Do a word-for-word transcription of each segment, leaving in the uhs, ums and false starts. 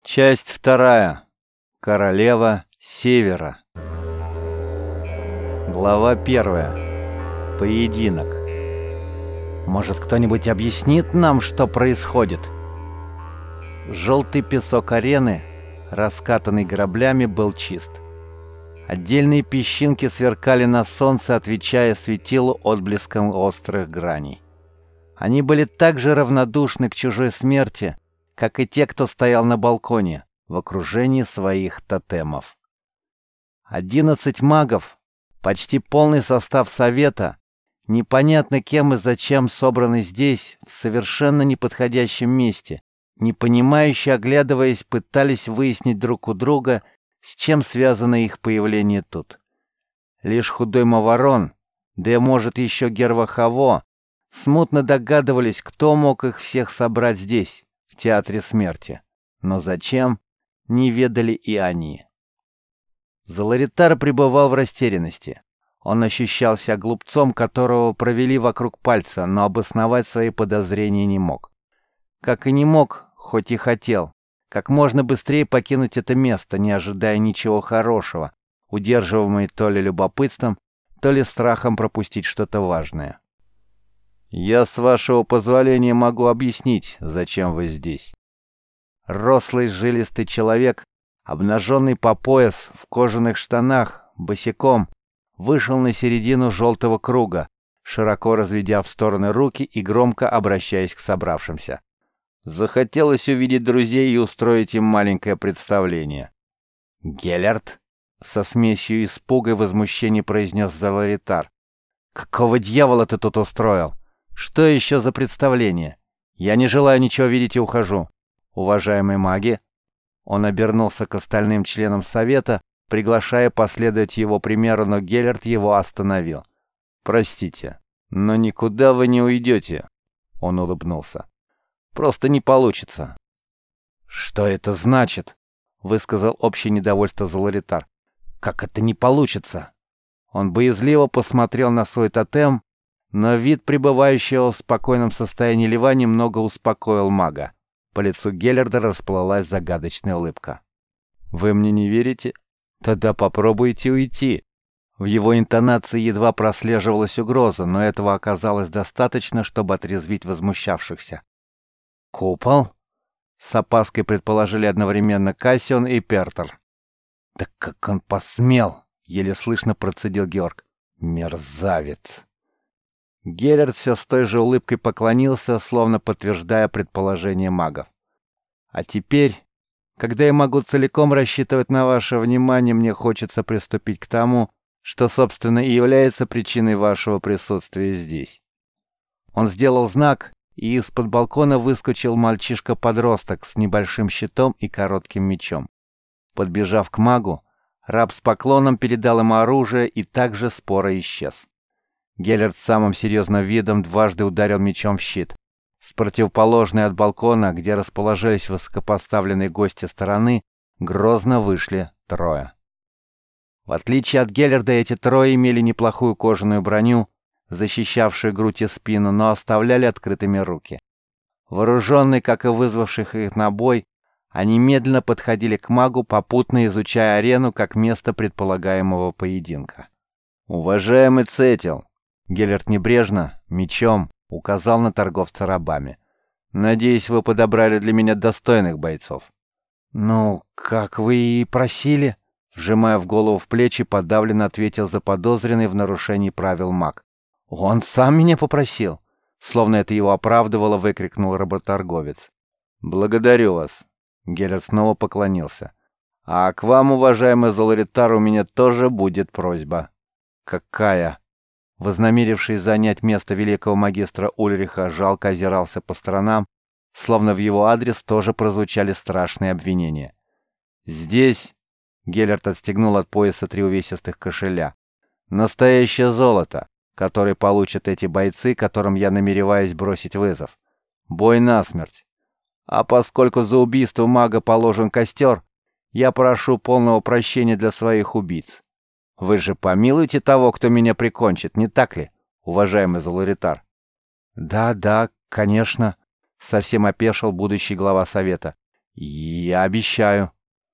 Часть вторая. Королева Севера. Глава первая. Поединок. Может, кто-нибудь объяснит нам, что происходит? Желтый песок арены, раскатанный граблями, был чист. Отдельные песчинки сверкали на солнце, отвечая светилу отблеском острых граней. Они были так же равнодушны к чужой смерти, как и те, кто стоял на балконе, в окружении своих тотемов. Одиннадцать магов, почти полный состав совета, непонятно кем и зачем собраны здесь, в совершенно неподходящем месте, непонимающе оглядываясь, пытались выяснить друг у друга, с чем связано их появление тут. Лишь худой Маварон, да и, может, еще Гервахаво, смутно догадывались, кто мог их всех собрать здесь, в Театре Смерти. Но зачем, не ведали и они. Заларитар пребывал в растерянности. Он ощущал себя глупцом, которого провели вокруг пальца, но обосновать свои подозрения не мог. Как и не мог, хоть и хотел, как можно быстрее покинуть это место, не ожидая ничего хорошего, удерживаемый то ли любопытством, то ли страхом пропустить что-то важное. «Я, с вашего позволения, могу объяснить, зачем вы здесь». Рослый жилистый человек, обнаженный по пояс, в кожаных штанах, босиком, вышел на середину желтого круга, широко разведя в стороны руки и громко обращаясь к собравшимся. Захотелось увидеть друзей и устроить им маленькое представление. «Геллерт?» — со смесью испуга и возмущения произнес Заларитар. «Какого дьявола ты тут устроил? Что еще за представление? Я не желаю ничего видеть и ухожу. Уважаемые маги!» Он обернулся к остальным членам совета, приглашая последовать его примеру, но Геллерт его остановил. «Простите, но никуда вы не уйдете», — он улыбнулся. «Просто не получится». «Что это значит?» — высказал общее недовольство Заларитар. «Как это не получится?» Он боязливо посмотрел на свой тотем, но вид пребывающего в спокойном состоянии льва немного успокоил мага. По лицу Геллерда расплылась загадочная улыбка. «Вы мне не верите? Тогда попробуйте уйти». В его интонации едва прослеживалась угроза, но этого оказалось достаточно, чтобы отрезвить возмущавшихся. «Купол?» — с опаской предположили одновременно Кассион и Пертер. «Да как он посмел!» — еле слышно процедил Георг. «Мерзавец!» Геллерд все с той же улыбкой поклонился, словно подтверждая предположение магов. «А теперь, когда я могу целиком рассчитывать на ваше внимание, мне хочется приступить к тому, что, собственно, и является причиной вашего присутствия здесь». Он сделал знак, и из-под балкона выскочил мальчишка-подросток с небольшим щитом и коротким мечом. Подбежав к магу, раб с поклоном передал ему оружие и также споро исчез. Геллерт с самым серьезным видом дважды ударил мечом в щит. С противоположной от балкона, где расположились высокопоставленные гости стороны, грозно вышли трое. В отличие от Геллерда, эти трое имели неплохую кожаную броню, защищавшую грудь и спину, но оставляли открытыми руки. Вооруженные, как и вызвавших их на бой, они медленно подходили к магу, попутно изучая арену как место предполагаемого поединка. «Уважаемый Цетил!» Геллерт небрежно, мечом, указал на торговца рабами. «Надеюсь, вы подобрали для меня достойных бойцов». «Ну, как вы и просили», — вжимая в голову в плечи, подавленно ответил заподозренный в нарушении правил маг. «Он сам меня попросил», — словно это его оправдывало, выкрикнул работорговец. «Благодарю вас», — Геллерт снова поклонился. «А к вам, уважаемый Заларитар, у меня тоже будет просьба». «Какая?» Вознамеривший занять место великого магистра Ульриха жалко озирался по сторонам, словно в его адрес тоже прозвучали страшные обвинения. «Здесь...» — Геллерт отстегнул от пояса три увесистых кошеля. «Настоящее золото, которое получат эти бойцы, которым я намереваюсь бросить вызов. Бой насмерть. А поскольку за убийство мага положен костер, я прошу полного прощения для своих убийц. Вы же помилуете того, кто меня прикончит, не так ли, уважаемый Заларитар?» «Да, да, конечно», — совсем опешил будущий глава совета. «Я обещаю».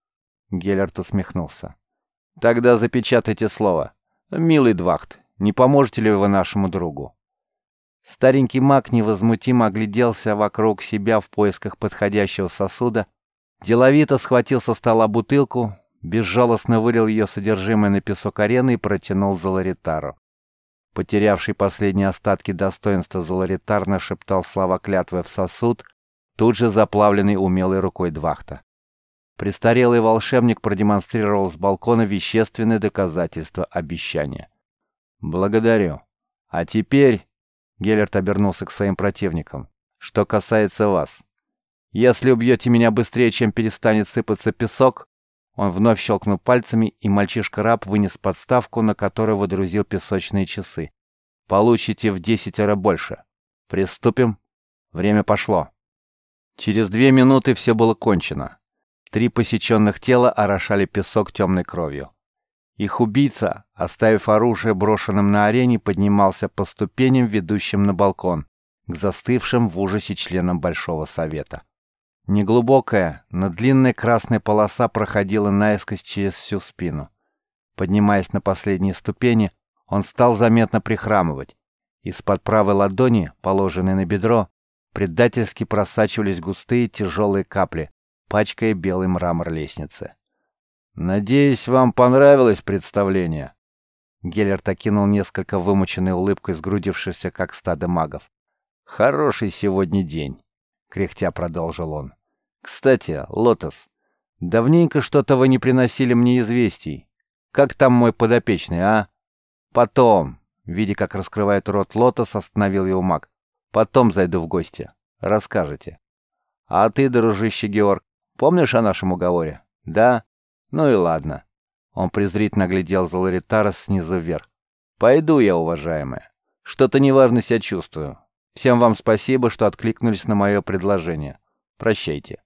Геллерт усмехнулся. «Тогда запечатайте слово. Милый Двахт, не поможете ли вы нашему другу?» Старенький маг невозмутимо огляделся вокруг себя в поисках подходящего сосуда, деловито схватил со стола бутылку, безжалостно вылил ее содержимое на песок арены и протянул Золоритару. Потерявший последние остатки достоинства Золоритар нашептал слова клятвы в сосуд, тут же заплавленный умелой рукой Двахта. Престарелый волшебник продемонстрировал с балкона вещественное доказательство обещания. «Благодарю. А теперь...» — Геллерт обернулся к своим противникам. «Что касается вас. Если убьете меня быстрее, чем перестанет сыпаться песок...» Он вновь щелкнул пальцами, и мальчишка-раб вынес подставку, на которую водрузил песочные часы. «Получите в десятеро больше. Приступим. Время пошло». Через две минуты все было кончено. Три посеченных тела орошали песок темной кровью. Их убийца, оставив оружие брошенным на арене, поднимался по ступеням, ведущим на балкон, к застывшим в ужасе членам Большого Совета. Неглубокая, но длинная красная полоса проходила наискось через всю спину. Поднимаясь на последние ступени, он стал заметно прихрамывать. Из-под правой ладони, положенной на бедро, предательски просачивались густые тяжелые капли, пачкая белый мрамор лестницы. «Надеюсь, вам понравилось представление?» Геллерт окинул несколько вымученной улыбкой сгрудившихся, как стадо магов. «Хороший сегодня день», — кряхтя продолжил он. «Кстати, Лотос, давненько что-то вы не приносили мне известий. Как там мой подопечный, а?» «Потом», — видя, как раскрывает рот Лотос, остановил его маг. «Потом зайду в гости. Расскажете». «А ты, дружище Георг, помнишь о нашем уговоре? Да? Ну и ладно». Он презрительно глядел Золоритара снизу вверх. «Пойду я, уважаемая. Что-то неважно себя чувствую. Всем вам спасибо, что откликнулись на мое предложение. Прощайте».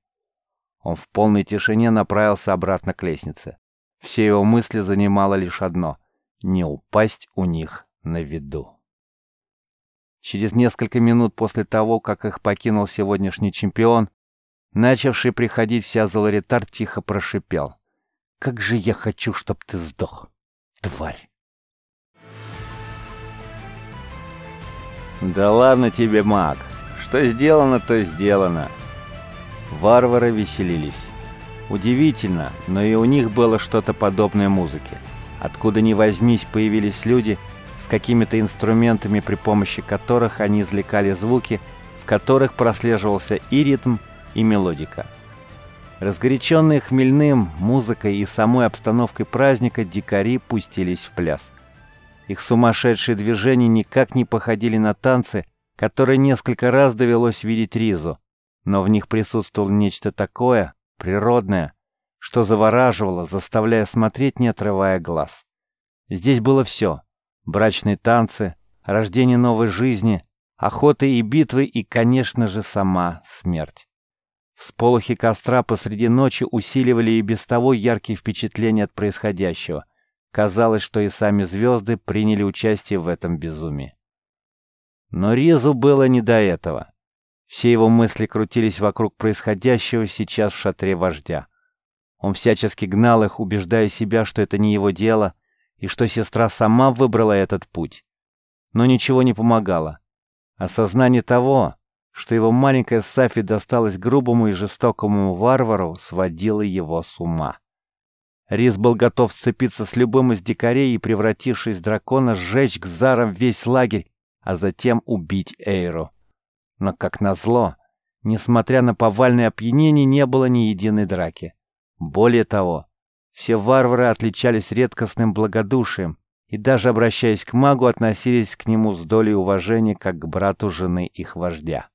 Он в полной тишине направился обратно к лестнице. Все его мысли занимало лишь одно — не упасть у них на виду. Через несколько минут после того, как их покинул сегодняшний чемпион, начавший приходить в себя Золоритар тихо прошипел: «Как же я хочу, чтоб ты сдох, тварь!» «Да ладно тебе, маг! Что сделано, то сделано!» Варвары веселились. Удивительно, но и у них было что-то подобное музыке. Откуда ни возьмись, появились люди с какими-то инструментами, при помощи которых они извлекали звуки, в которых прослеживался и ритм, и мелодика. Разгоряченные хмельным, музыкой и самой обстановкой праздника, дикари пустились в пляс. Их сумасшедшие движения никак не походили на танцы, которые несколько раз довелось видеть Ризу, но в них присутствовало нечто такое, природное, что завораживало, заставляя смотреть, не отрывая глаз. Здесь было все: брачные танцы, рождение новой жизни, охоты и битвы и, конечно же, сама смерть. Всполохи костра посреди ночи усиливали и без того яркие впечатления от происходящего. Казалось, что и сами звезды приняли участие в этом безумии. Но Ризу было не до этого. Все его мысли крутились вокруг происходящего сейчас в шатре вождя. Он всячески гнал их, убеждая себя, что это не его дело, и что сестра сама выбрала этот путь. Но ничего не помогало. Осознание того, что его маленькая Сафи досталась грубому и жестокому варвару, сводило его с ума. Риз был готов сцепиться с любым из дикарей и, превратившись в дракона, сжечь к зарам весь лагерь, а затем убить Эйру. Но, как назло, несмотря на повальное опьянение, не было ни единой драки. Более того, все варвары отличались редкостным благодушием и, даже обращаясь к магу, относились к нему с долей уважения, как к брату жены их вождя.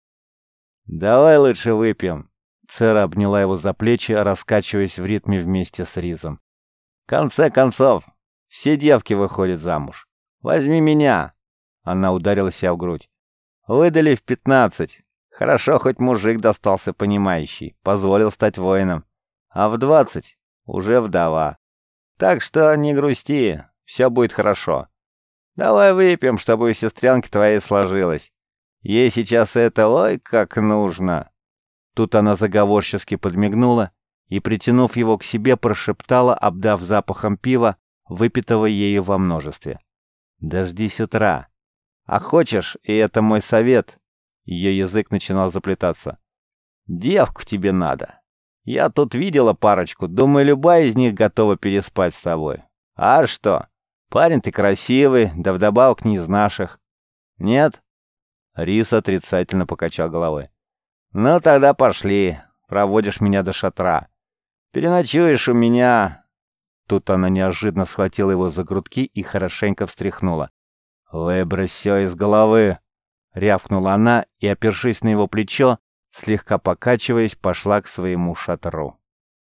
«Давай лучше выпьем», — Цера обняла его за плечи, раскачиваясь в ритме вместе с Ризом. «В конце концов, все девки выходят замуж. Возьми меня!» Она ударила себя в грудь. «Выдали в пятнадцать. Хорошо, хоть мужик достался понимающий, позволил стать воином. А в двадцать уже вдова. Так что не грусти, все будет хорошо. Давай выпьем, чтобы у сестренки твоей сложилось. Ей сейчас это ой как нужно». Тут она заговорчески подмигнула и, притянув его к себе, прошептала, обдав запахом пива, выпитого ею во множестве: «Дождись утра. А хочешь, и это мой совет». Ее язык начинал заплетаться. «Девку тебе надо. Я тут видела парочку, думаю, любая из них готова переспать с тобой. А что? Парень ты красивый, да вдобавок не из наших. Нет?» Рис отрицательно покачал головой. «Ну тогда пошли. Проводишь меня до шатра. Переночуешь у меня». Тут она неожиданно схватила его за грудки и хорошенько встряхнула. «Выбрось все из головы!» — рявкнула она и, опершись на его плечо, слегка покачиваясь, пошла к своему шатру.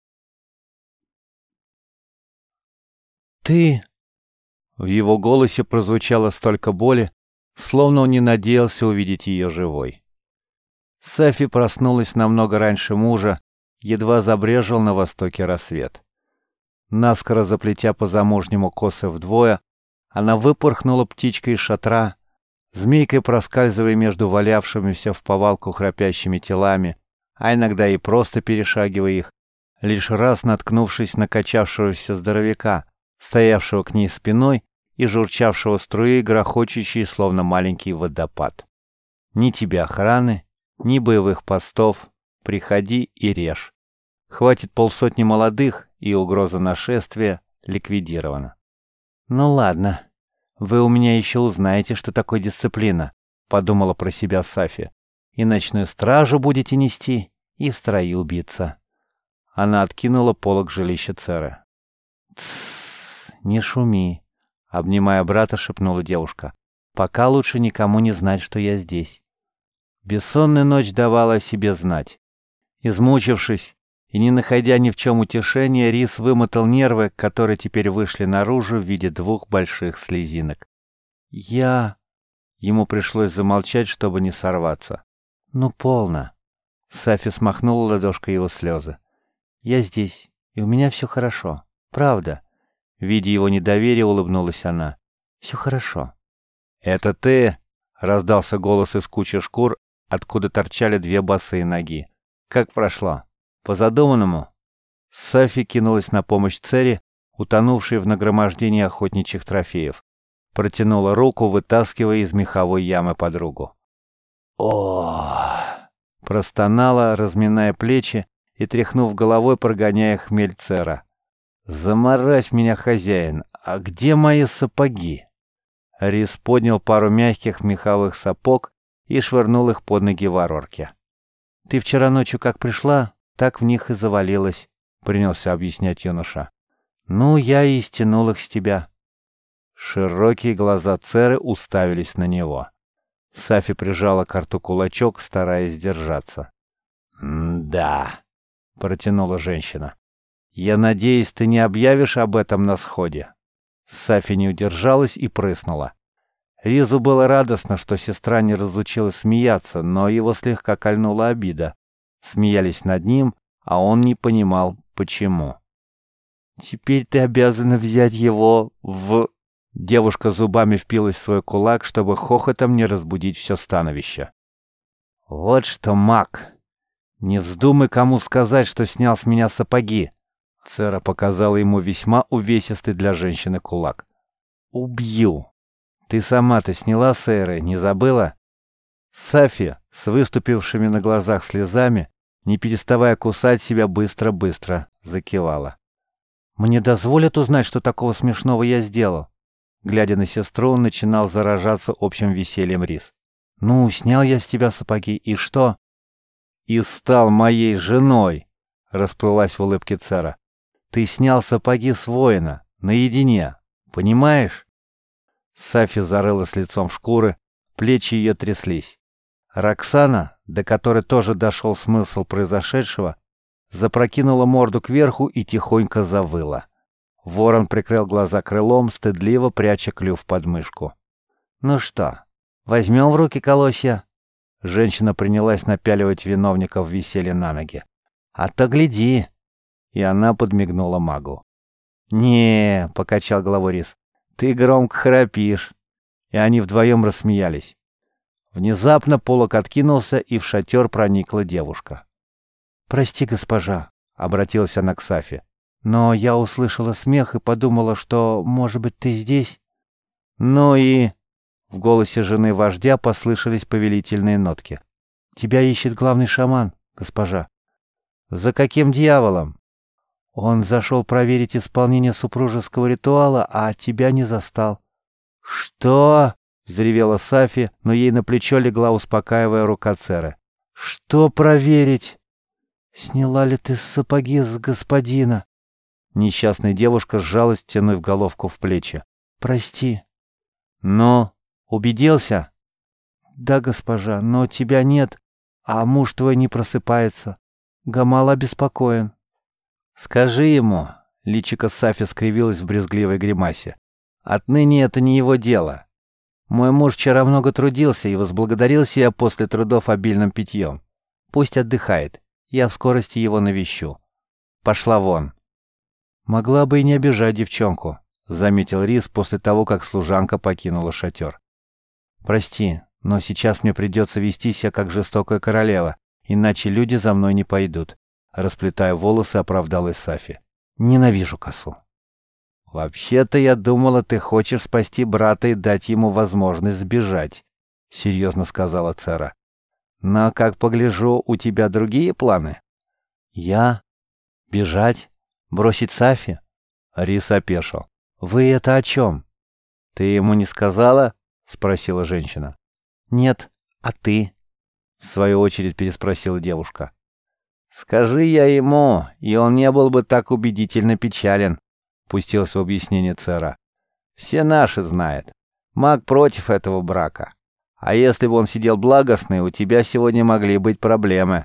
«Ты...» В его голосе прозвучало столько боли, словно он не надеялся увидеть ее живой. Сафи проснулась намного раньше мужа, едва забрежил на востоке рассвет. Наскоро заплетя по-замужнему косы вдвое, она выпорхнула птичкой из шатра, змейкой проскальзывая между валявшимися в повалку храпящими телами, а иногда и просто перешагивая их, лишь раз наткнувшись на качавшегося здоровяка, стоявшего к ней спиной и журчавшего струей, грохочущей, словно маленький водопад. Ни тебе охраны, ни боевых постов, приходи и режь. Хватит полсотни молодых, и угроза нашествия ликвидирована. «Ну ладно, вы у меня еще узнаете, что такое дисциплина», — подумала про себя Сафи. «И ночную стражу будете нести, и в строю биться». Она откинула полог жилища Церы. «Тссс, не шуми», — обнимая брата, шепнула девушка. «Пока лучше никому не знать, что я здесь». Бессонная ночь давала о себе знать. Измучившись и не находя ни в чем утешения, Рис вымотал нервы, которые теперь вышли наружу в виде двух больших слезинок. «Я...» Ему пришлось замолчать, чтобы не сорваться. «Ну, полно». Сафи смахнула ладошкой его слезы. «Я здесь, и у меня все хорошо. Правда». Видя его недоверие, улыбнулась она. «Все хорошо». «Это ты?» — раздался голос из кучи шкур, откуда торчали две босые ноги. «Как прошло? По задуманному?» Сафи кинулась на помощь Цере, утонувшей в нагромождении охотничьих трофеев. Протянула руку, вытаскивая из меховой ямы подругу. о простонала, разминая плечи и, тряхнув головой, прогоняя хмель Цера. «Заморась меня, хозяин! А где мои сапоги?» Рис поднял пару мягких меховых сапог и швырнул их под ноги Варварке. «Ты вчера ночью как пришла, так в них и завалилась», — принялся объяснять юноша. «Ну, я и стянул их с тебя». Широкие глаза Церы уставились на него. Сафи прижала к рту кулачок, стараясь держаться. «Да», — протянула женщина. «Я надеюсь, ты не объявишь об этом на сходе». Сафи не удержалась и прыснула. Ризу было радостно, что сестра не разучилась смеяться, но его слегка кольнула обида. Смеялись над ним, а он не понимал, почему. «Теперь ты обязана взять его в...» Девушка зубами впилась в свой кулак, чтобы хохотом не разбудить все становище. «Вот что, маг! Не вздумай кому сказать, что снял с меня сапоги!» Цера показала ему весьма увесистый для женщины кулак. «Убью! Ты сама-то сняла с Эры, не забыла?» Сафи, с выступившими на глазах слезами, не переставая кусать себя, быстро-быстро закивала. «Мне дозволят узнать, что такого смешного я сделал?» Глядя на сестру, он начинал заражаться общим весельем Рис. «Ну, снял я с тебя сапоги, и что?» «И стал моей женой!» — расплылась в улыбке Цера. «Ты снял сапоги с воина, наедине, понимаешь?» Сафи зарылась лицом в шкуры, плечи ее тряслись. Роксана, до которой тоже дошел смысл произошедшего, запрокинула морду кверху и тихонько завыла. Ворон прикрыл глаза крылом, стыдливо пряча клюв под мышку. «Ну что, возьмем в руки колосья?» Женщина принялась напяливать виновников веселья на ноги. «А то гляди!» И она подмигнула магу. «Не, — покачал головой Рис, — ты громко храпишь». И они вдвоем рассмеялись. Внезапно полог откинулся, и в шатер проникла девушка. «Прости, госпожа», — обратилась она к Сафи. «Но я услышала смех и подумала, что, может быть, ты здесь?» «Ну и...» — в голосе жены вождя послышались повелительные нотки. «Тебя ищет главный шаман, госпожа». «За каким дьяволом?» «Он зашел проверить исполнение супружеского ритуала, а тебя не застал». «Что?» — взревела Сафи, но ей на плечо легла, успокаивая рука Церы. «Что проверить?» «Сняла ли ты сапоги с господина?» Несчастная девушка сжалась, тянув головку в плечи. «Прости». «Ну, убедился?» «Да, госпожа, но тебя нет, а муж твой не просыпается. Гамал обеспокоен». «Скажи ему», — личико Сафи скривилось в брезгливой гримасе, — «отныне это не его дело. Мой муж вчера много трудился и возблагодарил себя после трудов обильным питьем. Пусть отдыхает, я в скорости его навещу. Пошла вон». «Могла бы и не обижать девчонку», — заметил Рис после того, как служанка покинула шатер. «Прости, но сейчас мне придется вести себя как жестокая королева, иначе люди за мной не пойдут», — расплетая волосы, оправдалась Сафи. «Ненавижу косу». «Вообще-то я думала, ты хочешь спасти брата и дать ему возможность сбежать», — серьезно сказала Цера. «Но, как погляжу, у тебя другие планы?» «Я? Бежать? Бросить Сафи?» Рис опешил. «Вы это о чем?» «Ты ему не сказала?» — спросила женщина. «Нет. А ты?» — в свою очередь переспросила девушка. «Скажи я ему, и он не был бы так убедительно печален», — пустилась в объяснение Цера. «Все наши знают. Маг против этого брака. А если бы он сидел благостный, у тебя сегодня могли быть проблемы».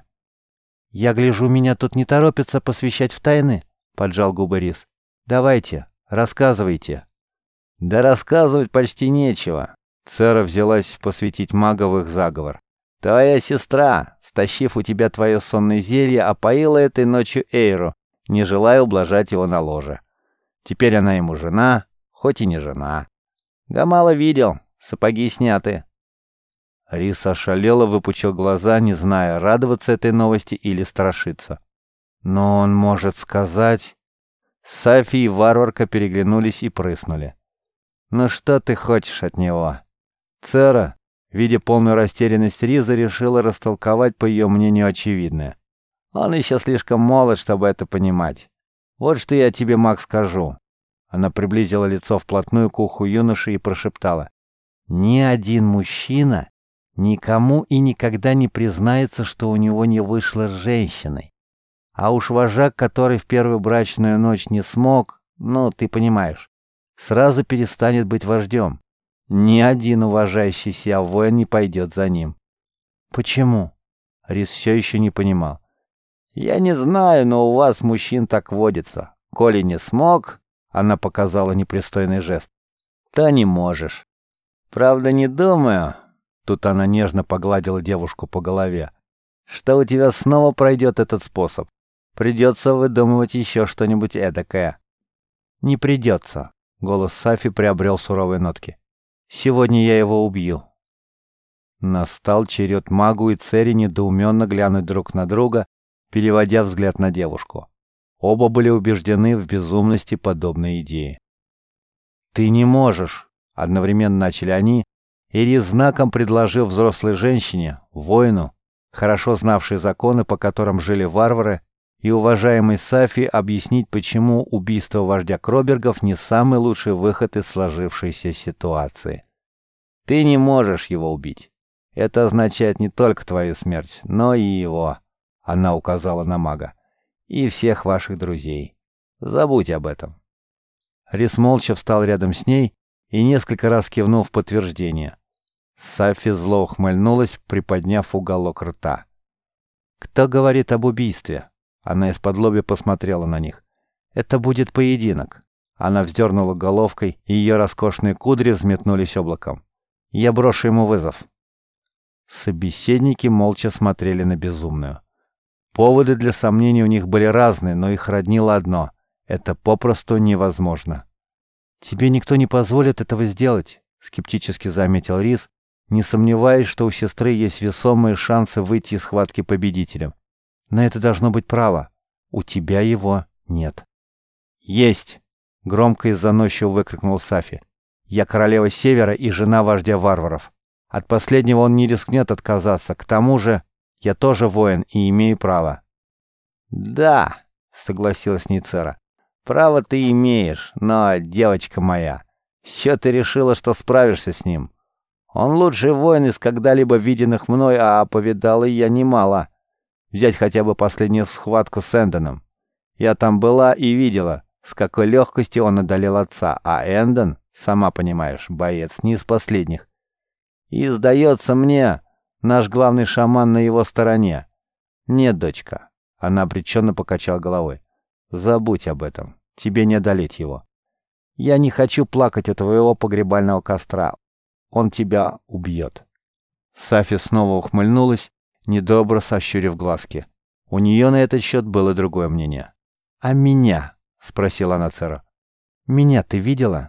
«Я гляжу, меня тут не торопятся посвящать в тайны», — поджал губы Рис. «Давайте, рассказывайте». «Да рассказывать почти нечего». Цера взялась посвятить мага в их заговор. «Твоя сестра, стащив у тебя твое сонное зелье, опоила этой ночью Эйру, не желая ублажать его на ложе. Теперь она ему жена, хоть и не жена. Гамала видел, сапоги сняты». Рис ошалело выпучил глаза, не зная, радоваться этой новости или страшиться. «Но он может сказать...» Сафи и варварка переглянулись и прыснули. «Ну что ты хочешь от него?» Цера, видя полную растерянность Риза, решила растолковать, по ее мнению, очевидное. «Он еще слишком молод, чтобы это понимать. Вот что я тебе, маг, скажу». Она приблизила лицо вплотную к уху юноши и прошептала. «Ни один мужчина никому и никогда не признается, что у него не вышло с женщиной. А уж вожак, который в первую брачную ночь не смог, ну, ты понимаешь, сразу перестанет быть вождем. Ни один уважающий себя воин не пойдет за ним». «Почему?» Рис все еще не понимал. «Я не знаю, но у вас, мужчин, так водится. Коли не смог...» Она показала непристойный жест. «То не можешь. Правда, не думаю...» Тут она нежно погладила девушку по голове. «Что у тебя снова пройдет этот способ. Придется выдумывать еще что-нибудь эдакое». «Не придется». Голос Сафи приобрел суровые нотки. «Сегодня я его убью». Настал черед магу и Цере недоуменно глянуть друг на друга, переводя взгляд на девушку. Оба были убеждены в безумности подобной идеи. «Ты не можешь!» — одновременно начали они, и Рис знаком предложил взрослой женщине, воину, хорошо знавшей законы, по которым жили варвары, и уважаемой Сафи объяснить, почему убийство вождя Кробергов не самый лучший выход из сложившейся ситуации. «Ты не можешь его убить. Это означает не только твою смерть, но и его», — она указала на мага, — «и всех ваших друзей. Забудь об этом». Рис молча встал рядом с ней и несколько раз кивнул в подтверждение. Сафи зло ухмыльнулась, приподняв уголок рта. «Кто говорит об убийстве?» Она из-под-лобья посмотрела на них. «Это будет поединок». Она вздернула головкой, и ее роскошные кудри взметнулись облаком. «Я брошу ему вызов». Собеседники молча смотрели на безумную. Поводы для сомнений у них были разные, но их роднило одно — это попросту невозможно. «Тебе никто не позволит этого сделать», — скептически заметил Рис, не сомневаясь, что у сестры есть весомые шансы выйти из схватки победителем. На это должно быть право. У тебя его нет». «Есть!» — громко и заносчиво выкрикнул Сафи. «Я королева Севера и жена вождя варваров. От последнего он не рискнет отказаться. К тому же я тоже воин и имею право». «Да», — согласилась Ницера, — «право ты имеешь, но, девочка моя, все ты решила, что справишься с ним. Он лучший воин из когда-либо виденных мной, а повидал и я немало. Взять хотя бы последнюю схватку с Эндоном. Я там была и видела, с какой легкостью он одолел отца, а Эндон, сама понимаешь, боец не из последних. И, сдается мне, наш главный шаман на его стороне. Нет, дочка». Она обреченно покачала головой. «Забудь об этом. Тебе не одолеть его. Я не хочу плакать у твоего погребального костра. Он тебя убьет». Сафи снова ухмыльнулась, недобро сощурив глазки. У нее на этот счет было другое мнение. «А меня?» — спросила она Цера. «Меня ты видела?»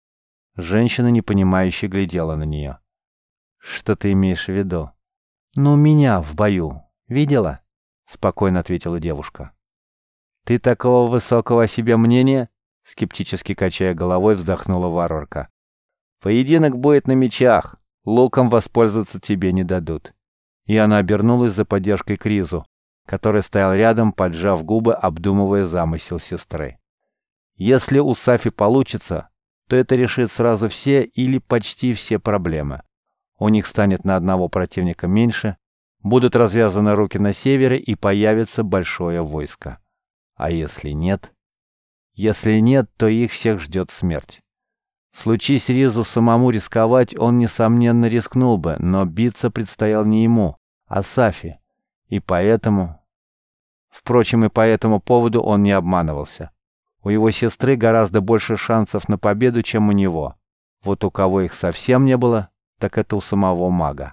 Женщина непонимающе глядела на нее. «Что ты имеешь в виду?» «Ну, меня в бою. Видела?» — спокойно ответила девушка. «Ты такого высокого о себе мнения?» — скептически качая головой, вздохнула варварка. «Поединок будет на мечах. Луком воспользоваться тебе не дадут». И она обернулась за поддержкой к Ризу, который стоял рядом, поджав губы, обдумывая замысел сестры. «Если у Сафи получится, то это решит сразу все или почти все проблемы. У них станет на одного противника меньше, будут развязаны руки на севере и появится большое войско. А если нет? Если нет, то их всех ждет смерть. Случись Ризу самому рисковать, он, несомненно, рискнул бы, но биться предстоял не ему, а Сафи. И поэтому... Впрочем, и по этому поводу он не обманывался. У его сестры гораздо больше шансов на победу, чем у него. Вот у кого их совсем не было, так это у самого мага.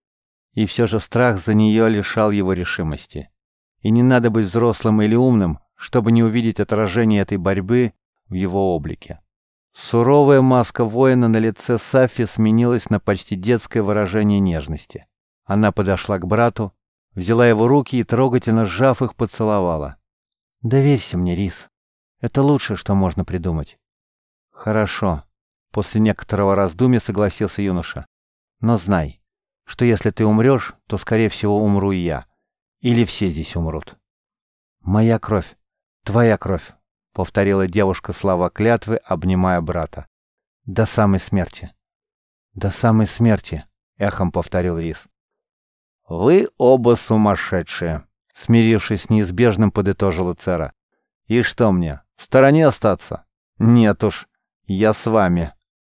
И все же страх за нее лишал его решимости. И не надо быть взрослым или умным, чтобы не увидеть отражение этой борьбы в его облике. Суровая маска воина на лице Сафи сменилась на почти детское выражение нежности. Она подошла к брату, взяла его руки и, трогательно сжав их, поцеловала. «Доверься мне, Рис. Это лучшее, что можно придумать». «Хорошо», — после некоторого раздумья согласился юноша. «Но знай, что если ты умрешь, то, скорее всего, умру и я. Или все здесь умрут». «Моя кровь, твоя кровь», — повторила девушка слова клятвы, обнимая брата. «До самой смерти». «До самой смерти», — эхом повторил Рис. «Вы оба сумасшедшие», — смирившись с неизбежным, подытожила Цера. «И что мне, в стороне остаться? Нет уж, я с вами».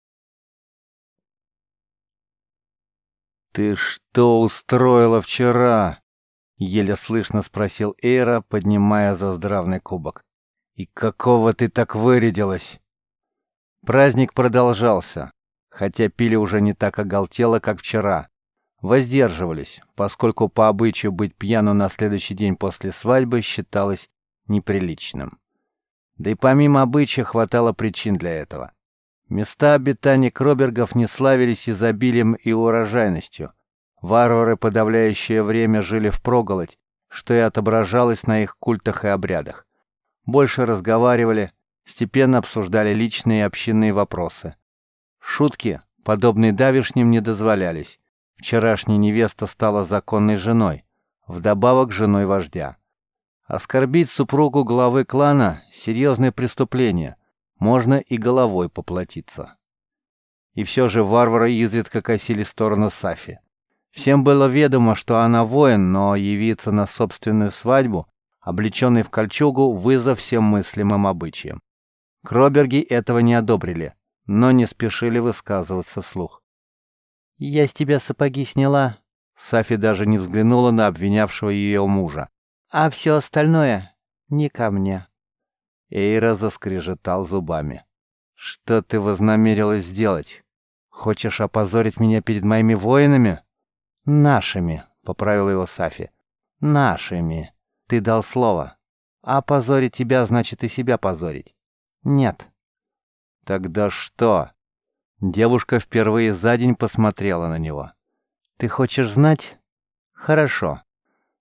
«Ты что устроила вчера?» — еле слышно спросил Эйра, поднимая заздравный кубок. «И какого ты так вырядилась?» Праздник продолжался, хотя пили уже не так оголтело, как вчера. Воздерживались, поскольку по обычаю быть пьяным на следующий день после свадьбы считалось неприличным. Да и помимо обычая хватало причин для этого. Места обитания Кробергов не славились изобилием и урожайностью. Варвары подавляющее время жили впроголодь, что и отображалось на их культах и обрядах. Больше разговаривали, степенно обсуждали личные и общинные вопросы. Шутки, подобные давешним, не дозволялись. Вчерашняя невеста стала законной женой, вдобавок женой вождя. Оскорбить супругу главы клана — серьезное преступление, можно и головой поплатиться. И все же варвары изредка косили в сторону Сафи. Всем было ведомо, что она воин, но явиться на собственную свадьбу, облеченный в кольчугу, вызов всем мыслимым обычаям. Кроберги этого не одобрили, но не спешили высказываться вслух. «Я с тебя сапоги сняла», — Сафи даже не взглянула на обвинявшего ее мужа. «А все остальное не ко мне». Эйра заскрежетал зубами. «Что ты вознамерилась сделать? Хочешь опозорить меня перед моими воинами?» «Нашими», — поправил его Сафи. «Нашими. Ты дал слово. А позорить тебя значит и себя позорить. Нет». «Тогда что?» Девушка впервые за день посмотрела на него. «Ты хочешь знать? Хорошо.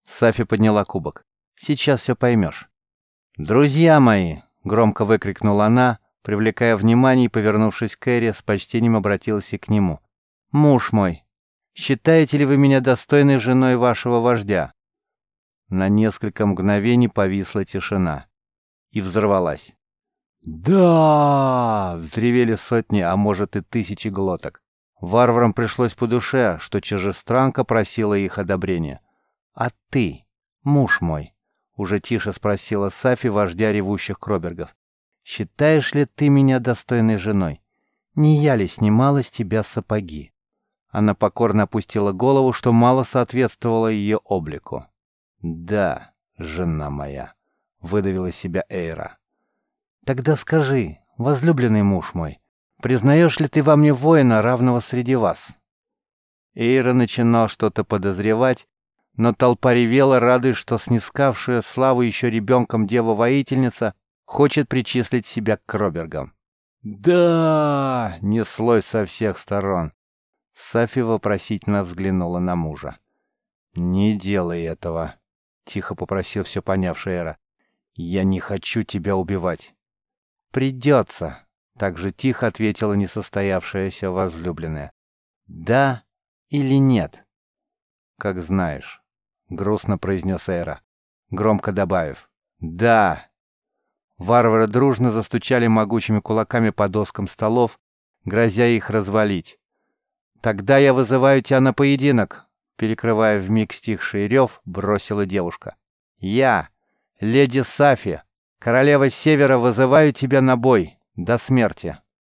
Сафи подняла кубок. «Сейчас все поймешь». «Друзья мои!» — громко выкрикнула она, привлекая внимание, и, повернувшись к Эре, с почтением обратилась и к нему. «Муж мой, считаете ли вы меня достойной женой вашего вождя?» На несколько мгновений повисла тишина и взорвалась. «Да!» — взревели сотни, а может и тысячи глоток. Варварам пришлось по душе, что чужестранка просила их одобрения. «А ты, муж мой?» — уже тише спросила Сафи, вождя ревущих кробергов. «Считаешь ли ты меня достойной женой? Не я ли снимала с тебя сапоги?» Она покорно опустила голову, что мало соответствовало ее облику. «Да, жена моя», — выдавила из себя Эйра. «Тогда скажи, возлюбленный муж мой, признаешь ли ты во мне воина, равного среди вас?» Эйра начинал что-то подозревать, но толпа ревела, радуясь, что снискавшая славу еще ребенком дева-воительница хочет причислить себя к кробергам. «Да!» — неслось со всех сторон. Сафи вопросительно взглянула на мужа. «Не делай этого», — тихо попросил все понявший Эра. «Я не хочу тебя убивать». «Придется», — так же тихо ответила несостоявшаяся возлюбленная. «Да или нет?» «Как знаешь», — грустно произнес Эра, громко добавив. «Да». Варвары дружно застучали могучими кулаками по доскам столов, грозя их развалить. «Тогда я вызываю тебя на поединок», — перекрывая вмиг стихший рев, бросила девушка. «Я, леди Сафи, королева Севера, вызываю тебя на бой до смерти».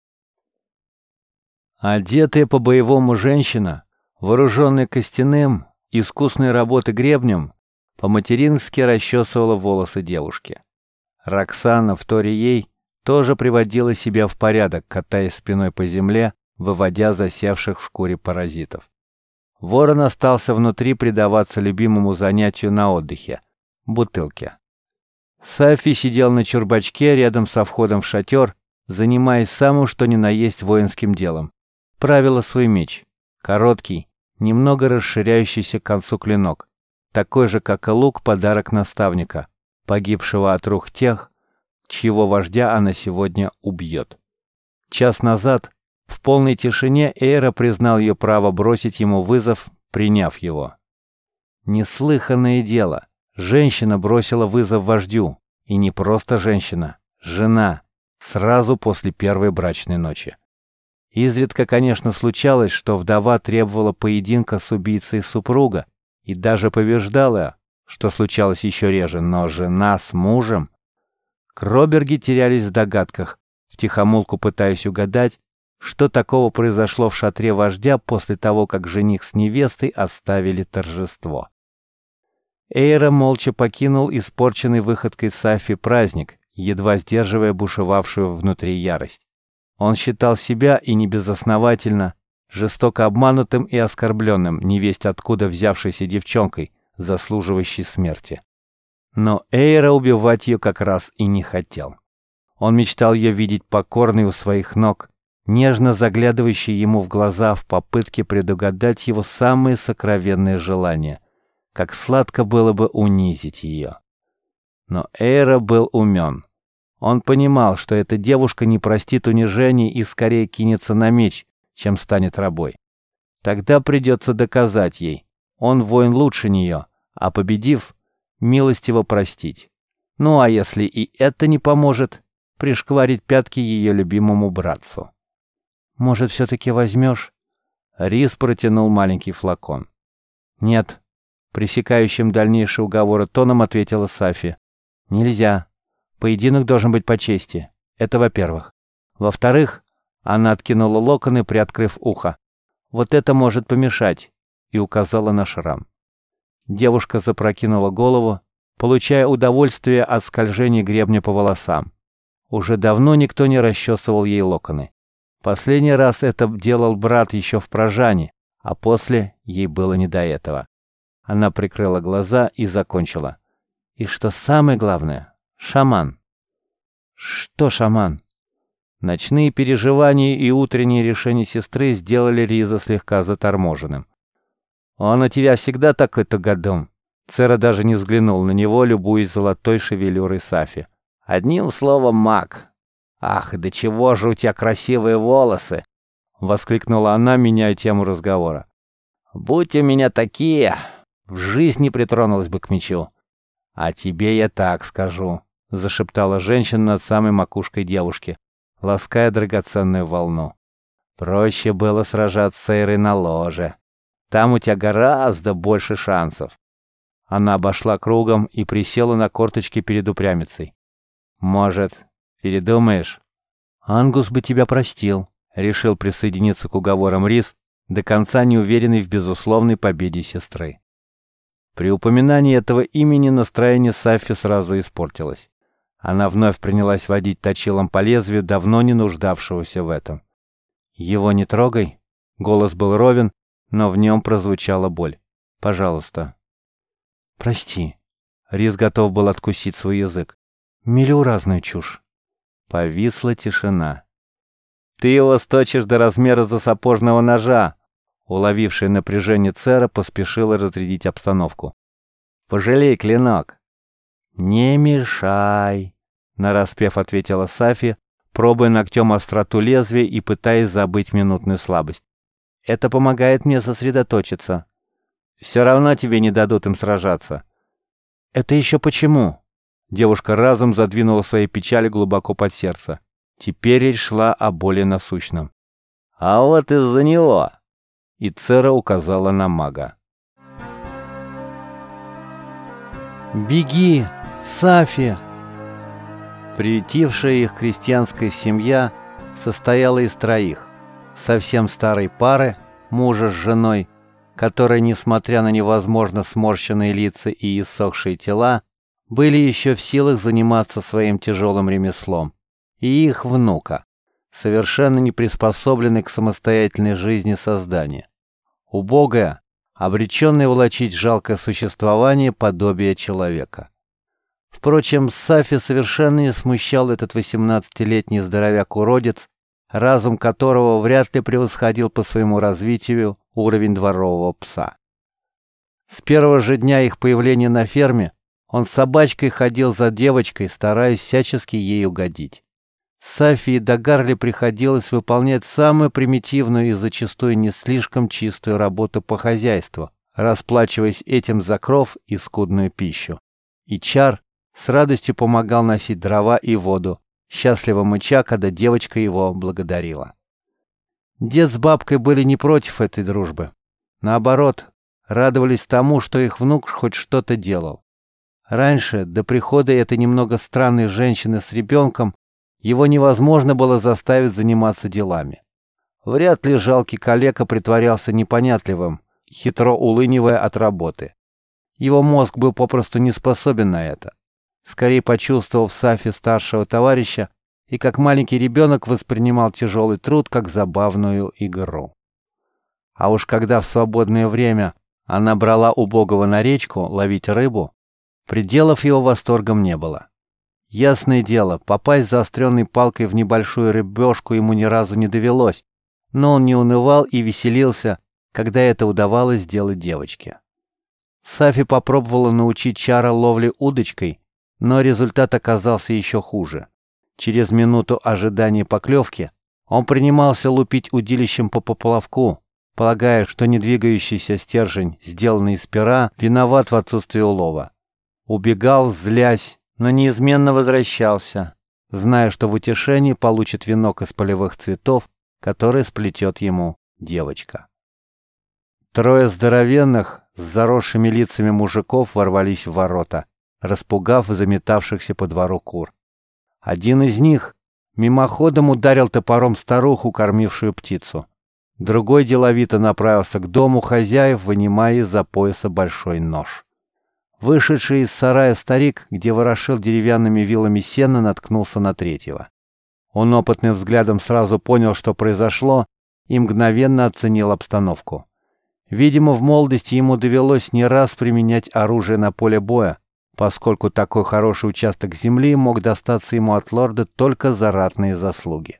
Одетая по-боевому женщина, вооруженная костяным, искусной работы гребнем, по-матерински расчесывала волосы девушки. Роксана, вторя ей, тоже приводила себя в порядок, катаясь спиной по земле, выводя засевших в шкуре паразитов. Ворон остался внутри предаваться любимому занятию на отдыхе — бутылке. Сафи сидел на чурбачке рядом со входом в шатер, занимаясь самым что ни на есть воинским делом. Правила свой меч. Короткий, немного расширяющийся к концу клинок. Такой же, как и лук, подарок наставника, погибшего от рук тех, чьего вождя она сегодня убьет. Час назад в полной тишине Эйра признал ее право бросить ему вызов, приняв его. Неслыханное дело. Женщина бросила вызов вождю. И не просто женщина, жена, сразу после первой брачной ночи. Изредка, конечно, случалось, что вдова требовала поединка с убийцей супруга и даже побеждала, что случалось еще реже, но жена с мужем... Кроберги терялись в догадках, втихомолку пытаясь угадать, что такого произошло в шатре вождя после того, как жених с невестой оставили торжество. Эйра молча покинул испорченный выходкой Сафи праздник, едва сдерживая бушевавшую внутри ярость. Он считал себя, и не безосновательно, жестоко обманутым и оскорбленным, невесть откуда взявшейся девчонкой, заслуживающей смерти. Но Эйра убивать ее как раз и не хотел. Он мечтал ее видеть покорной у своих ног, нежно заглядывающей ему в глаза в попытке предугадать его самые сокровенные желания. Как сладко было бы унизить ее. Но Эйра был умен. Он понимал, что эта девушка не простит унижений и скорее кинется на меч, чем станет рабой. Тогда придется доказать ей, он воин лучше нее, а победив, милостиво простить. Ну а если и это не поможет, пришкварить пятки ее любимому братцу. «Может, все-таки возьмешь?» Рис протянул маленький флакон. «Нет», — пресекающим дальнейшие уговоры тоном ответила Сафи. «Нельзя. Поединок должен быть по чести. Это во-первых. Во-вторых, она откинула локоны, приоткрыв ухо. Вот это может помешать», и указала на шрам. Девушка запрокинула голову, получая удовольствие от скольжения гребня по волосам. Уже давно никто не расчесывал ей локоны. Последний раз это делал брат еще в Прожане, а после ей было не до этого. Она прикрыла глаза и закончила. И что самое главное, шаман. Что шаман? Ночные переживания и утренние решения сестры сделали Риза слегка заторможенным. «Он у тебя всегда такой тугодум», Цера даже не взглянул на него, любуясь золотой шевелюрой Сафи. «Одним словом, маг. Ах, да чего же у тебя красивые волосы!» — воскликнула она, меняя тему разговора. «Будь у меня такие, в жизни не притронулась бы к мечу». «А тебе я так скажу», — зашептала женщина над самой макушкой девушки, лаская драгоценную волну. «Проще было сражаться с Эйрой на ложе. Там у тебя гораздо больше шансов». Она обошла кругом и присела на корточки перед упрямицей. «Может, передумаешь?» «Ангус бы тебя простил», — решил присоединиться к уговорам Рис, до конца не уверенный в безусловной победе сестры. При упоминании этого имени настроение Сафи сразу испортилось. Она вновь принялась водить точилом по лезвию, давно не нуждавшегося в этом. «Его не трогай». Голос был ровен, но в нем прозвучала боль. «Пожалуйста». «Прости». Рис готов был откусить свой язык. «Мелю разную чушь». Повисла тишина. «Ты его сточишь до размера засапожного ножа!» Уловившая напряжение Цера поспешила разрядить обстановку. «Пожалей клинок!» «Не мешай!» нараспев ответила Сафи, пробуя ногтем остроту лезвия и пытаясь забыть минутную слабость. «Это помогает мне сосредоточиться. Все равно тебе не дадут им сражаться». «Это еще почему?» Девушка разом задвинула свои печали глубоко под сердце. Теперь речь шла о более насущном. «А вот из-за него!» И Цера указала на мага. «Беги, Сафи!» Приютившая их крестьянская семья состояла из троих. Совсем старой пары, мужа с женой, которые, несмотря на невозможно сморщенные лица и иссохшие тела, были еще в силах заниматься своим тяжелым ремеслом, и их внука, совершенно не приспособленный к самостоятельной жизни создания. Убогое, обреченное волочить жалкое существование подобие человека. Впрочем, Сафи совершенно не смущал этот восемнадцатилетний здоровяк-уродец, разум которого вряд ли превосходил по своему развитию уровень дворового пса. С первого же дня их появления на ферме он с собачкой ходил за девочкой, стараясь всячески ей угодить. Сафи и Дагарли приходилось выполнять самую примитивную и зачастую не слишком чистую работу по хозяйству, расплачиваясь этим за кров и скудную пищу. И Чар с радостью помогал носить дрова и воду, счастливо мыча, когда девочка его благодарила. Дед с бабкой были не против этой дружбы. Наоборот, радовались тому, что их внук хоть что-то делал. Раньше, до прихода этой немного странной женщины с ребенком, его невозможно было заставить заниматься делами. Вряд ли жалкий калека притворялся непонятливым, хитро улынивая от работы. Его мозг был попросту не способен на это. Скорее почувствовав в Сафи старшего товарища, и как маленький ребенок воспринимал тяжелый труд как забавную игру. А уж когда в свободное время она брала убогого на речку ловить рыбу, пределов его восторгом не было. Ясное дело, попасть заостренной палкой в небольшую рыбешку ему ни разу не довелось, но он не унывал и веселился, когда это удавалось сделать девочке. Сафи попробовала научить Чара ловле удочкой, но результат оказался еще хуже. Через минуту ожидания поклевки он принимался лупить удилищем по поплавку, полагая, что недвигающийся стержень, сделанный из пера, виноват в отсутствии улова. Убегал, злясь, но неизменно возвращался, зная, что в утешении получит венок из полевых цветов, который сплетет ему девочка. Трое здоровенных, с заросшими лицами мужиков ворвались в ворота, распугав заметавшихся по двору кур. Один из них мимоходом ударил топором старуху, кормившую птицу. Другой деловито направился к дому хозяев, вынимая из-за пояса большой нож. Вышедший из сарая старик, где ворошил деревянными вилами сена, наткнулся на третьего. Он опытным взглядом сразу понял, что произошло, и мгновенно оценил обстановку. Видимо, в молодости ему довелось не раз применять оружие на поле боя, поскольку такой хороший участок земли мог достаться ему от лорда только за ратные заслуги.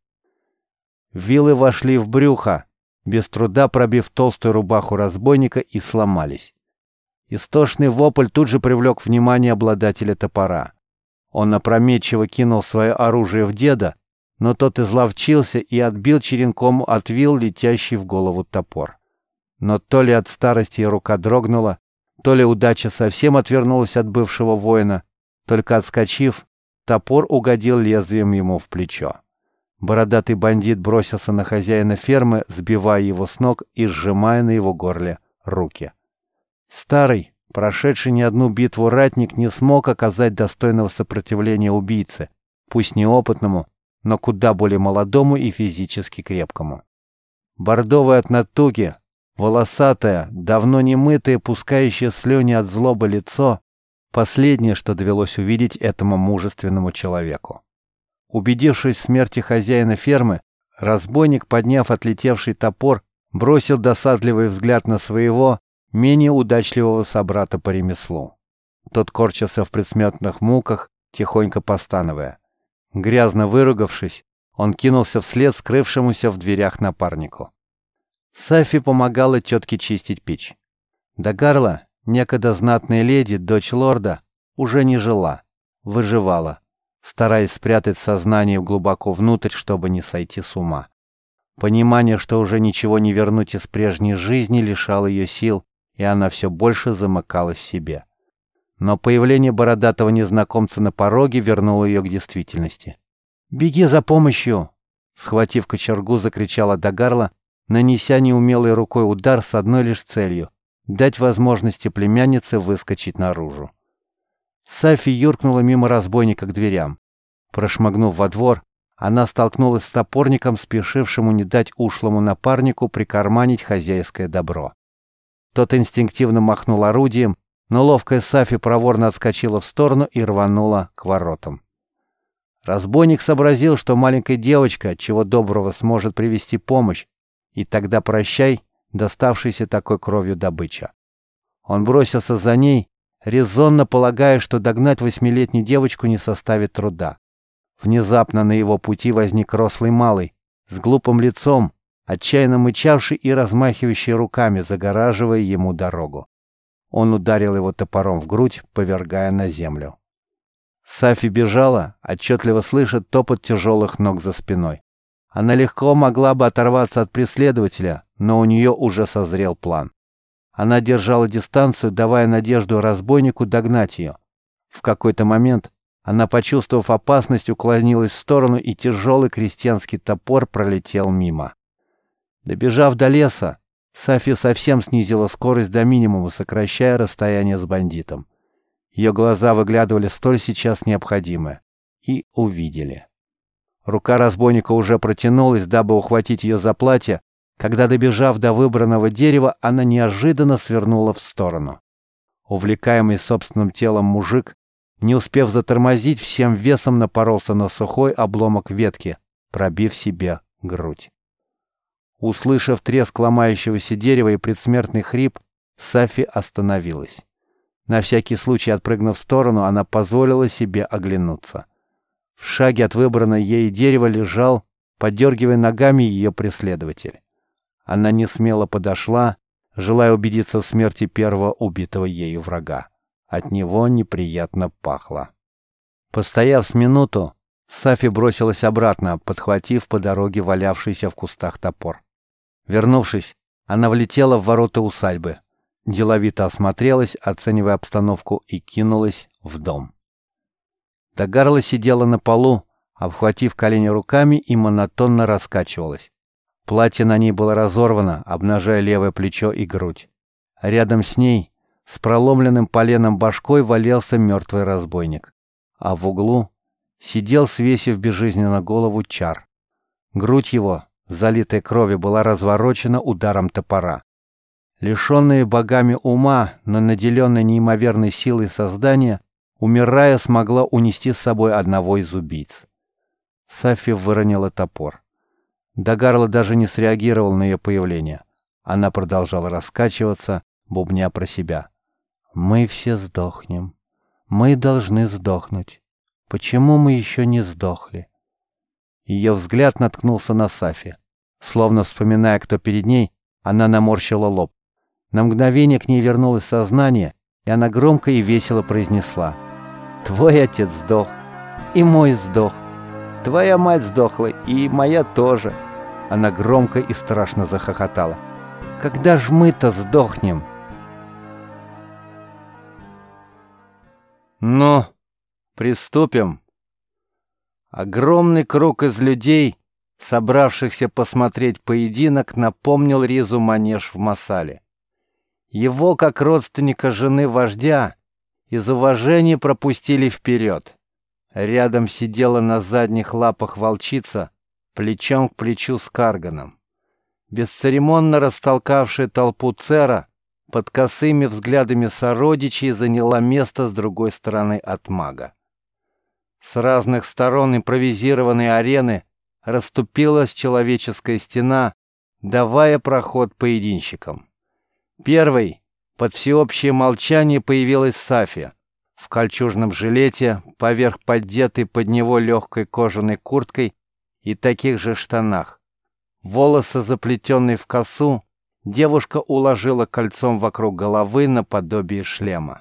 Вилы вошли в брюхо, без труда пробив толстую рубаху разбойника, и сломались. Истошный вопль тут же привлек внимание обладателя топора. Он опрометчиво кинул свое оружие в деда, но тот изловчился и отбил черенком от вил летящий в голову топор. Но то ли от старости рука дрогнула, то ли удача совсем отвернулась от бывшего воина, только отскочив, топор угодил лезвием ему в плечо. Бородатый бандит бросился на хозяина фермы, сбивая его с ног и сжимая на его горле руки. Старый, прошедший не одну битву ратник, не смог оказать достойного сопротивления убийце, пусть неопытному, но куда более молодому и физически крепкому. Бордовое от натуги, волосатое, давно не мытое, пускающее слюни от злобы лицо — последнее, что довелось увидеть этому мужественному человеку. Убедившись в смерти хозяина фермы, разбойник, подняв отлетевший топор, бросил досадливый взгляд на своего, менее удачливого собрата по ремеслу. Тот корчился в предсмертных муках, тихонько постановая. Грязно выругавшись, он кинулся вслед скрывшемуся в дверях напарнику. Сафи помогала тетке чистить печь. Дагарла, некогда знатная леди, дочь лорда, уже не жила, выживала, стараясь спрятать сознание глубоко внутрь, чтобы не сойти с ума. Понимание, что уже ничего не вернуть из прежней жизни, лишало ее сил, и она все больше замыкалась в себе. Но появление бородатого незнакомца на пороге вернуло ее к действительности. «Беги за помощью!» Схватив кочергу, закричала Дагарла, нанеся неумелой рукой удар с одной лишь целью — дать возможности племяннице выскочить наружу. Сафи юркнула мимо разбойника к дверям. Прошмыгнув во двор, она столкнулась с топорником, спешившему не дать ушлому напарнику прикарманить хозяйское добро. Тот инстинктивно махнул орудием, но ловкая Сафи проворно отскочила в сторону и рванула к воротам. Разбойник сообразил, что маленькая девочка, чего доброго, сможет привести помощь, и тогда прощай, доставшийся такой кровью добыча. Он бросился за ней, резонно полагая, что догнать восьмилетнюю девочку не составит труда. Внезапно на его пути возник рослый малый, с глупым лицом, отчаянно мычавший и размахивающий руками, загораживая ему дорогу. Он ударил его топором в грудь, повергая на землю. Сафи бежала, отчетливо слыша топот тяжелых ног за спиной. Она легко могла бы оторваться от преследователя, но у нее уже созрел план. Она держала дистанцию, давая надежду разбойнику догнать ее. В какой-то момент она, почувствовав опасность, уклонилась в сторону, и тяжелый крестьянский топор пролетел мимо. Добежав до леса, Сафи совсем снизила скорость до минимума, сокращая расстояние с бандитом. Ее глаза выглядывали столь сейчас необходимое. И увидели. Рука разбойника уже протянулась, дабы ухватить ее за платье, когда, добежав до выбранного дерева, она неожиданно свернула в сторону. Увлекаемый собственным телом мужик, не успев затормозить, всем весом напоролся на сухой обломок ветки, пробив себе грудь. Услышав треск ломающегося дерева и предсмертный хрип, Сафи остановилась. На всякий случай, отпрыгнув в сторону, она позволила себе оглянуться. В шаге от выбранного ей дерева лежал, подергивая ногами, ее преследователь. Она несмело подошла, желая убедиться в смерти первого убитого ею врага. От него неприятно пахло. Постояв с минуту, Сафи бросилась обратно, подхватив по дороге валявшийся в кустах топор. Вернувшись, она влетела в ворота усадьбы, деловито осмотрелась, оценивая обстановку, и кинулась в дом. Дагарла сидела на полу, обхватив колени руками, и монотонно раскачивалась. Платье на ней было разорвано, обнажая левое плечо и грудь. Рядом с ней, с проломленным поленом башкой, валялся мертвый разбойник. А в углу сидел, свесив безжизненно голову, Чар. Грудь его, залитая кровью, была разворочена ударом топора. Лишенная богами ума, но наделенная неимоверной силой создания, умирая, смогла унести с собой одного из убийц. Сафи выронила топор. Дагарла даже не среагировал на ее появление. Она продолжала раскачиваться, бубня про себя. «Мы все сдохнем. Мы должны сдохнуть. Почему мы еще не сдохли?» Ее взгляд наткнулся на Сафи. Словно вспоминая, кто перед ней, она наморщила лоб. На мгновение к ней вернулось сознание, и она громко и весело произнесла: «Твой отец сдох, и мой сдох. Твоя мать сдохла, и моя тоже». Она громко и страшно захохотала. «Когда ж мы-то сдохнем?» «Ну, приступим». Огромный круг из людей, собравшихся посмотреть поединок, напомнил Ризу манеж в Масале. Его, как родственника жены вождя, из уважения пропустили вперед. Рядом сидела на задних лапах волчица, плечом к плечу с Карганом. Бесцеремонно растолкавшая толпу Цера, под косыми взглядами сородичей заняла место с другой стороны от мага. С разных сторон импровизированной арены расступилась человеческая стена, давая проход поединщикам. Первой, под всеобщее молчание, появилась Сафия в кольчужном жилете, поверх поддетой под него легкой кожаной курткой и таких же штанах. Волосы, заплетенные в косу, девушка уложила кольцом вокруг головы наподобие шлема.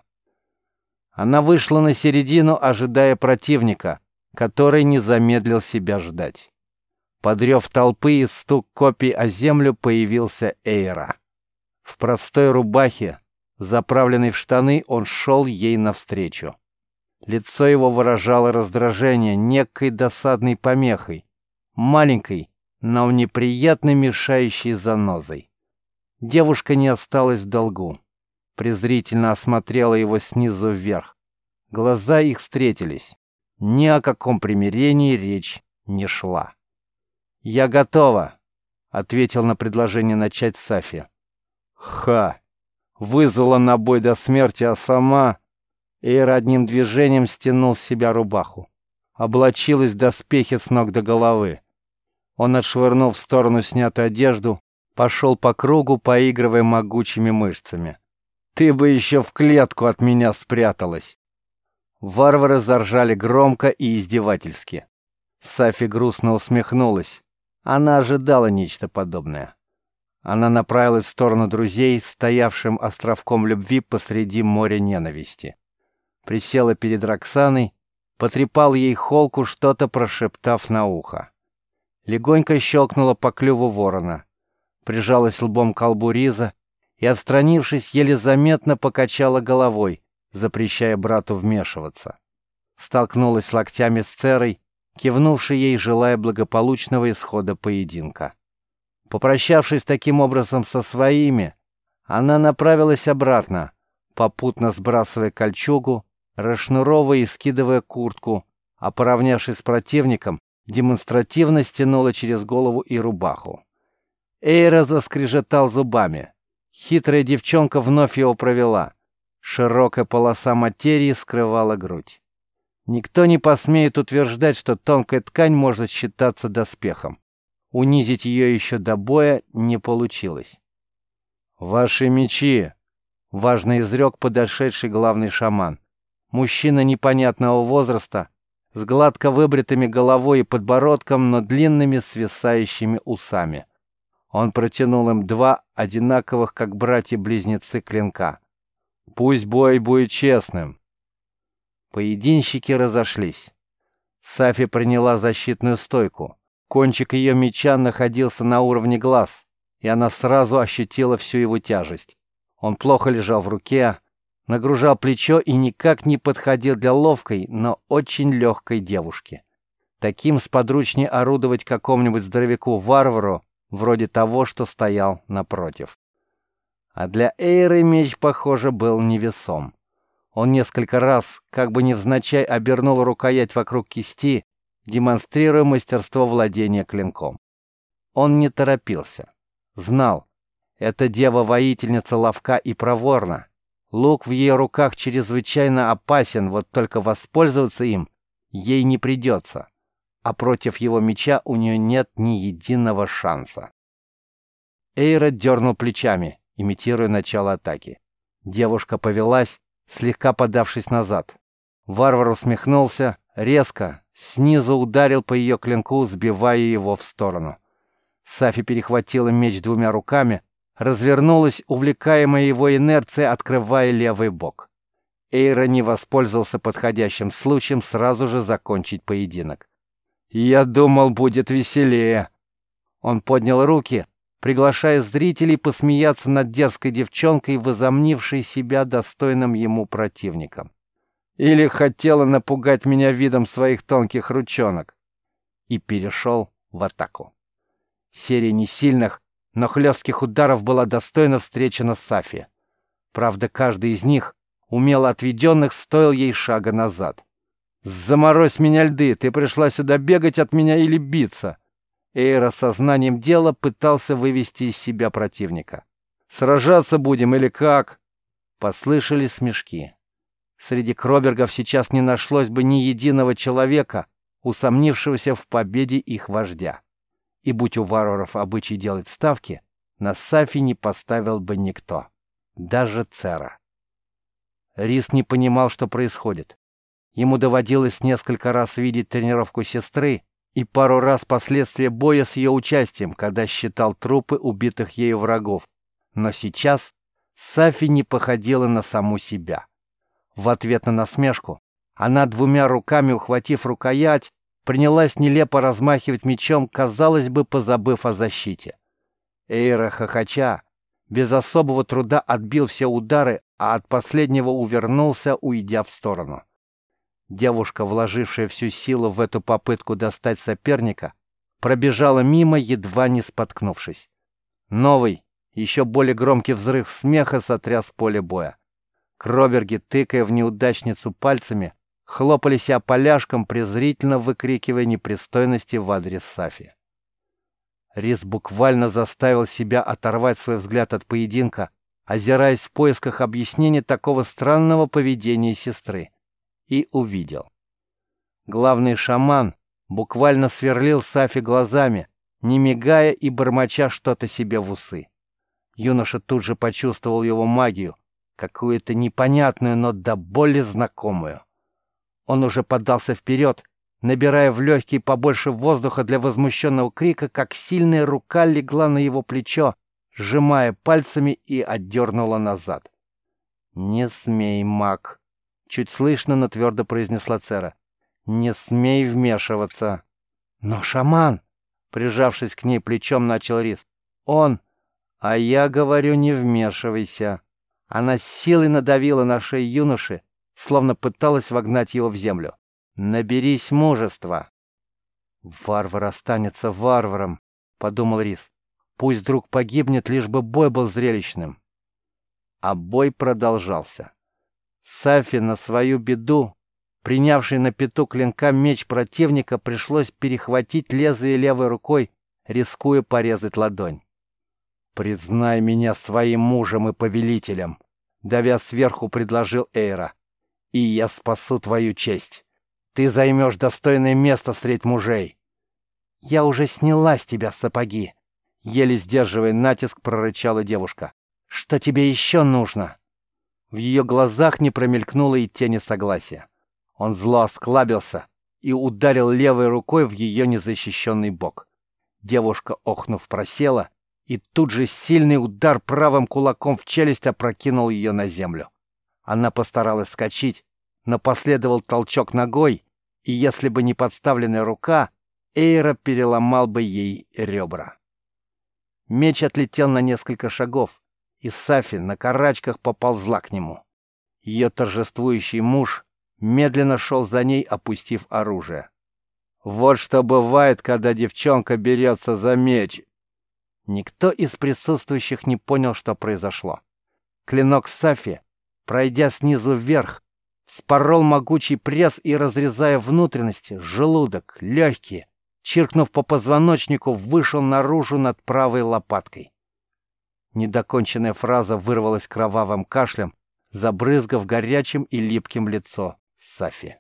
Она вышла на середину, ожидая противника, который не замедлил себя ждать. Под рев толпы и стук копий о землю появился Эйра. В простой рубахе, заправленной в штаны, он шел ей навстречу. Лицо его выражало раздражение некой досадной помехой, маленькой, но неприятно мешающей занозой. Девушка не осталась в долгу. Презрительно осмотрела его снизу вверх. Глаза их встретились. Ни о каком примирении речь не шла. «Я готова», — ответил на предложение начать Сафия. «Ха! Вызвала на бой до смерти, а сама...» Эйра одним движением стянул с себя рубаху. Облачилась в доспехи с ног до головы. Он, отшвырнул в сторону снятую одежду, пошел по кругу, поигрывая могучими мышцами. «Ты бы еще в клетку от меня спряталась!» Варвары заржали громко и издевательски. Сафи грустно усмехнулась. Она ожидала нечто подобное. Она направилась в сторону друзей, стоявшим островком любви посреди моря ненависти. Присела перед Роксаной, потрепал ей холку, что-то прошептав на ухо. Легонько щелкнула по клюву ворона, прижалась лбом к колбу Риза и, отстранившись, еле заметно покачала головой, запрещая брату вмешиваться. Столкнулась локтями с Церой, кивнувшей ей, желая благополучного исхода поединка. Попрощавшись таким образом со своими, она направилась обратно, попутно сбрасывая кольчугу, расшнуровывая и скидывая куртку, а, поравнявшись с противником, демонстративно стянула через голову и рубаху. Эйра заскрежетал зубами. Хитрая девчонка вновь его провела. Широкая полоса материи скрывала грудь. Никто не посмеет утверждать, что тонкая ткань может считаться доспехом. Унизить ее еще до боя не получилось. «Ваши мечи!» — важно изрек подошедший главный шаман. Мужчина непонятного возраста, с гладко выбритыми головой и подбородком, но длинными свисающими усами. Он протянул им два одинаковых, как братья-близнецы, клинка. «Пусть бой будет честным». Поединщики разошлись. Сафи приняла защитную стойку. Кончик ее меча находился на уровне глаз, и она сразу ощутила всю его тяжесть. Он плохо лежал в руке, нагружал плечо и никак не подходил для ловкой, но очень легкой девушки. Таким сподручнее орудовать какому-нибудь здоровяку-варвару, вроде того, что стоял напротив. А для Эйры меч, похоже, был невесом. Он несколько раз, как бы невзначай, обернул рукоять вокруг кисти, демонстрируя мастерство владения клинком. Он не торопился. Знал, эта дева-воительница ловка и проворна. Лук в ее руках чрезвычайно опасен, вот только воспользоваться им ей не придется, а против его меча у нее нет ни единого шанса. Эйра дернул плечами, имитируя начало атаки. Девушка повелась, слегка подавшись назад. Варвар усмехнулся, резко, снизу ударил по ее клинку, сбивая его в сторону. Сафи перехватила меч двумя руками, развернулась, увлекаемая его инерцией, открывая левый бок. Эйра не воспользовался подходящим случаем сразу же закончить поединок. «Я думал, будет веселее». Он поднял руки, приглашая зрителей посмеяться над дерзкой девчонкой, возомнившей себя достойным ему противником. «Или хотела напугать меня видом своих тонких ручонок». И перешел в атаку. Серия несильных, но хлестких ударов была достойно встречена Сафи. Правда, каждый из них, умело отведенных, стоил ей шага назад. «Заморозь меня, льды! Ты пришла сюда бегать от меня или биться?» Эйра сознанием дела пытался вывести из себя противника. «Сражаться будем или как?» Послышались смешки. Среди Кробергов сейчас не нашлось бы ни единого человека, усомнившегося в победе их вождя. И будь у варваров обычай делать ставки, на Сафи не поставил бы никто, даже Цера. Рис не понимал, что происходит. Ему доводилось несколько раз видеть тренировку сестры и пару раз последствия боя с ее участием, когда считал трупы убитых ею врагов. Но сейчас Сафи не походила на саму себя. В ответ на насмешку она, двумя руками ухватив рукоять, принялась нелепо размахивать мечом, казалось бы, позабыв о защите. Эйра, хохоча, без особого труда отбил все удары, а от последнего увернулся, уйдя в сторону. Девушка, вложившая всю силу в эту попытку достать соперника, пробежала мимо, едва не споткнувшись. Новый, еще более громкий взрыв смеха сотряс поле боя. Кроберги, тыкая в неудачницу пальцами, хлопали себя поляшком, презрительно выкрикивая непристойности в адрес Сафи. Рис буквально заставил себя оторвать свой взгляд от поединка, озираясь в поисках объяснения такого странного поведения сестры. И увидел. Главный шаман буквально сверлил Сафи глазами, не мигая и бормоча что-то себе в усы. Юноша тут же почувствовал его магию, какую-то непонятную, но до боли знакомую. Он уже подался вперед, набирая в легкие побольше воздуха для возмущенного крика, как сильная рука легла на его плечо, сжимая пальцами, и отдернула назад. «Не смей, маг!» — чуть слышно, но твердо произнесла Цера. «Не смей вмешиваться!» «Но шаман!» — прижавшись к ней плечом, начал Рис. «Он...» «А я говорю, не вмешивайся!» Она с силой надавила на шею юноши, словно пыталась вогнать его в землю. «Наберись мужества!» «Варвар останется варваром», — подумал Рис. «Пусть друг погибнет, лишь бы бой был зрелищным». А бой продолжался. Сафи на свою беду, принявший на пяту клинка меч противника, пришлось перехватить лезвие левой рукой, рискуя порезать ладонь. «Признай меня своим мужем и повелителем», — давя сверху, предложил Эйра. «И я спасу твою честь. Ты займешь достойное место средь мужей». «Я уже сняла с тебя сапоги», — еле сдерживая натиск, прорычала девушка. «Что тебе еще нужно?» В ее глазах не промелькнуло и тени согласия. Он зло осклабился и ударил левой рукой в ее незащищенный бок. Девушка, охнув, просела, и тут же сильный удар правым кулаком в челюсть опрокинул ее на землю. Она постаралась вскочить, но последовал толчок ногой, и если бы не подставленная рука, Эйра переломал бы ей ребра. Меч отлетел на несколько шагов, и Сафи на карачках поползла к нему. Ее торжествующий муж медленно шел за ней, опустив оружие. «Вот что бывает, когда девчонка берется за меч!» Никто из присутствующих не понял, что произошло. Клинок Сафи, пройдя снизу вверх, спорол могучий пресс и, разрезая внутренности, желудок, легкие, чиркнув по позвоночнику, вышел наружу над правой лопаткой. Недоконченная фраза вырвалась кровавым кашлем, забрызгав горячим и липким лицо Сафи.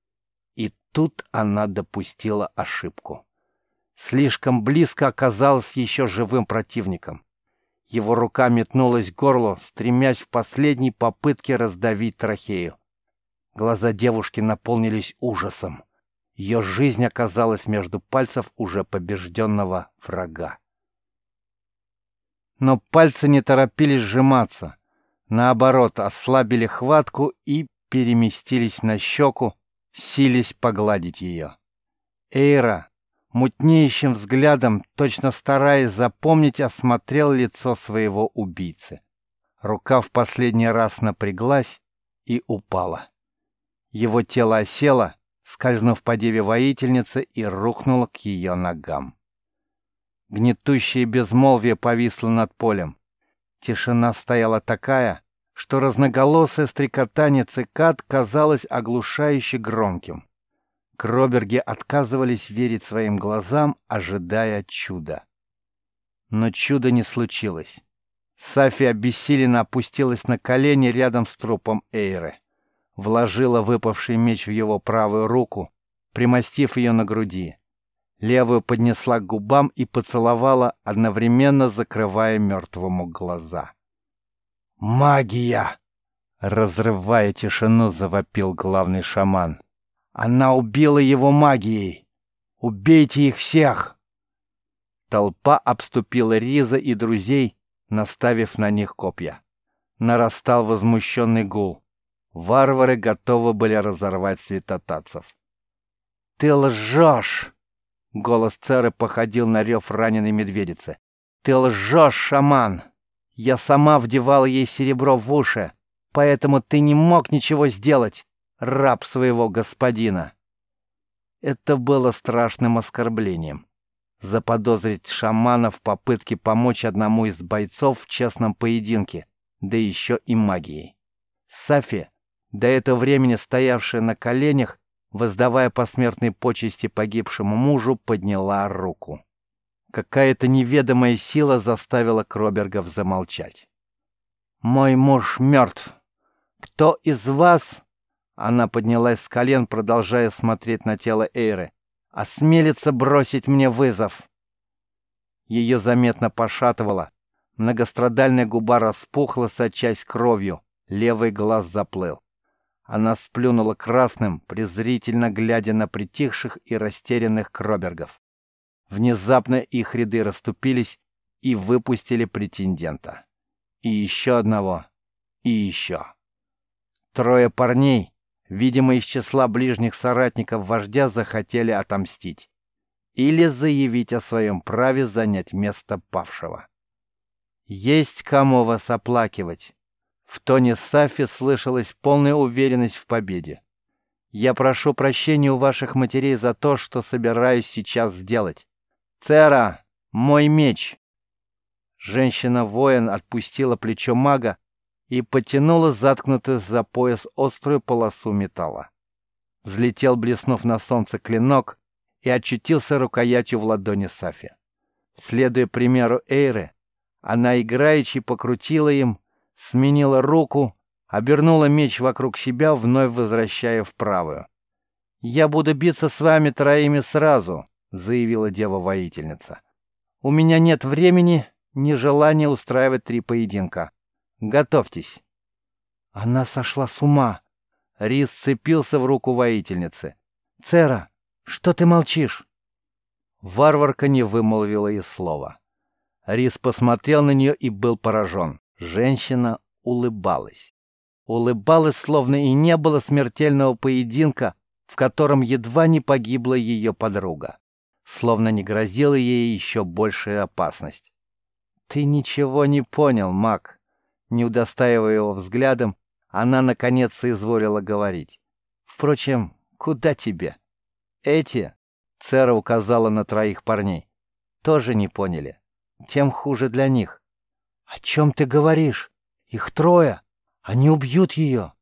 И тут она допустила ошибку. Слишком близко оказалась еще живым противником. Его рука метнулась к горлу, стремясь в последней попытке раздавить трахею. Глаза девушки наполнились ужасом. Ее жизнь оказалась между пальцев уже побежденного врага. Но пальцы не торопились сжиматься. Наоборот, ослабили хватку и переместились на щеку, сились погладить ее. Эйра мутнеющим взглядом, точно стараясь запомнить, осмотрел лицо своего убийцы. Рука в последний раз напряглась и упала. Его тело осело, скользнув по деве воительницы, и рухнуло к ее ногам. Гнетущее безмолвие повисло над полем. Тишина стояла такая, что разноголосое стрекотание цикад казалось оглушающе громким. Кроберги отказывались верить своим глазам, ожидая чуда. Но чуда не случилось. Сафи обессиленно опустилась на колени рядом с трупом Эйры. Вложила выпавший меч в его правую руку, примостив ее на груди. Левую поднесла к губам и поцеловала, одновременно закрывая мертвому глаза. «Магия!» — разрывая тишину, завопил главный шаман. «Она убила его магией! Убейте их всех!» Толпа обступила Риза и друзей, наставив на них копья. Нарастал возмущенный гул. Варвары готовы были разорвать святотатцев. «Ты лжешь!» — голос Церы походил на рев раненой медведицы. «Ты лжешь, шаман! Я сама вдевала ей серебро в уши, поэтому ты не мог ничего сделать, раб своего господина!» Это было страшным оскорблением. Заподозрить шамана в попытке помочь одному из бойцов в честном поединке, да еще и магией. Сафи, до этого времени стоявшая на коленях, воздавая посмертные почести погибшему мужу, подняла руку. Какая-то неведомая сила заставила Кробергов замолчать. «Мой муж мертв. Кто из вас...» Она поднялась с колен, продолжая смотреть на тело Эйры. «Осмелится бросить мне вызов!» Ее заметно пошатывало. Многострадальная губа распухла, сочась кровью. Левый глаз заплыл. Она сплюнула красным, презрительно глядя на притихших и растерянных Кробергов. Внезапно их ряды расступились и выпустили претендента. И еще одного. И еще. Трое парней, видимо, из числа ближних соратников вождя, захотели отомстить или заявить о своем праве занять место павшего. «Есть кому вас оплакивать». В тоне Сафи слышалась полная уверенность в победе. «Я прошу прощения у ваших матерей за то, что собираюсь сейчас сделать. Цера, мой меч!» Женщина-воин отпустила плечо мага и потянула заткнутую за пояс острую полосу металла. Взлетел, блеснув на солнце, клинок и очутился рукоятью в ладони Сафи. Следуя примеру Эйры, она играючи покрутила им, сменила руку, обернула меч вокруг себя, вновь возвращая в правую. «Я буду биться с вами троими сразу», — заявила дева-воительница. «У меня нет времени, ни желания устраивать три поединка. Готовьтесь». Она сошла с ума. Рис сцепился в руку воительницы. «Цера, что ты молчишь?» Варварка не вымолвила и слова. Рис посмотрел на нее и был поражен. Женщина улыбалась. Улыбалась, словно и не было смертельного поединка, в котором едва не погибла ее подруга. Словно не грозила ей еще большая опасность. «Ты ничего не понял, маг». Не удостаивая его взглядом, она наконец соизволила говорить. «Впрочем, куда тебе? Эти...» — Цера указала на троих парней. «Тоже не поняли. Тем хуже для них». «О чем ты говоришь? Их трое. Они убьют ее».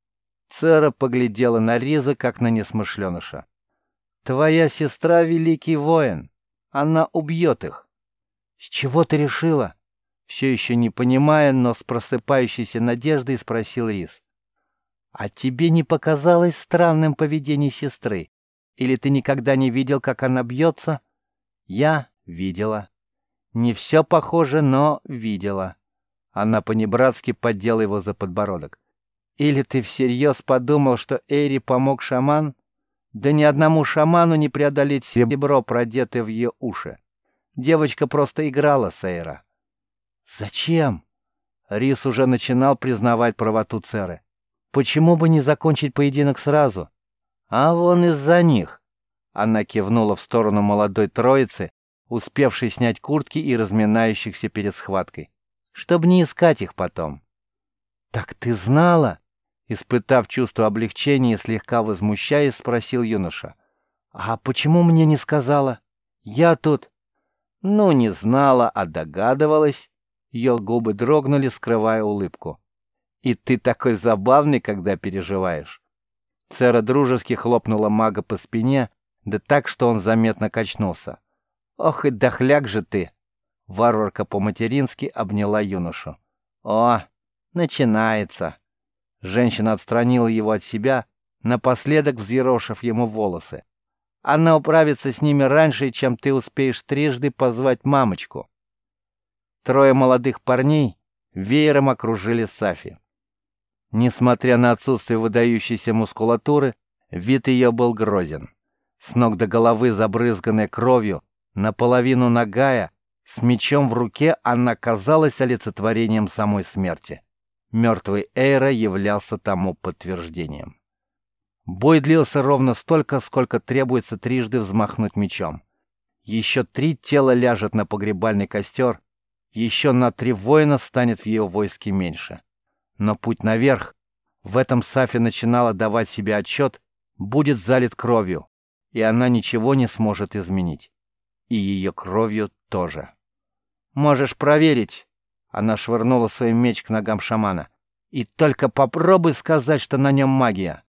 Цера поглядела на Риза, как на несмышленыша. «Твоя сестра — великий воин. Она убьет их». «С чего ты решила?» Все еще не понимая, но с просыпающейся надеждой спросил Риз. «А тебе не показалось странным поведение сестры? Или ты никогда не видел, как она бьется?» «Я видела. Не все похоже, но видела». Она понебратски поддела его за подбородок. «Или ты всерьез подумал, что Эйри помог шаман? Да ни одному шаману не преодолеть серебро, продетое в ее уши. Девочка просто играла с Эйра». Зачем? Рис уже начинал признавать правоту Церы. Почему бы не закончить поединок сразу? А вон из-за них. Она кивнула в сторону молодой троицы, успевшей снять куртки и разминающихся перед схваткой, чтобы не искать их потом. «Так ты знала?» Испытав чувство облегчения и слегка возмущаясь, спросил юноша. «А почему мне не сказала? Я тут...» «Ну, не знала, а догадывалась». Ее губы дрогнули, скрывая улыбку. «И ты такой забавный, когда переживаешь». Цера дружески хлопнула мага по спине, да так, что он заметно качнулся. «Ох и дохляк же ты!» Варварка по-матерински обняла юношу. «О, начинается!» Женщина отстранила его от себя, напоследок взъерошив ему волосы. «Она управится с ними раньше, чем ты успеешь трижды позвать мамочку». Трое молодых парней веером окружили Сафи. Несмотря на отсутствие выдающейся мускулатуры, вид ее был грозен. С ног до головы забрызганная кровью, наполовину нагая, с мечом в руке она казалась олицетворением самой смерти. Мертвый Эйра являлся тому подтверждением. Бой длился ровно столько, сколько требуется трижды взмахнуть мечом. Еще три тела ляжет на погребальный костер, еще на три воина станет в ее войске меньше. Но путь наверх, в этом Сафи начинала давать себе отчет, будет залит кровью, и она ничего не сможет изменить. И ее кровью тоже. «Можешь проверить!» Она швырнула свой меч к ногам шамана. «И только попробуй сказать, что на нем магия!»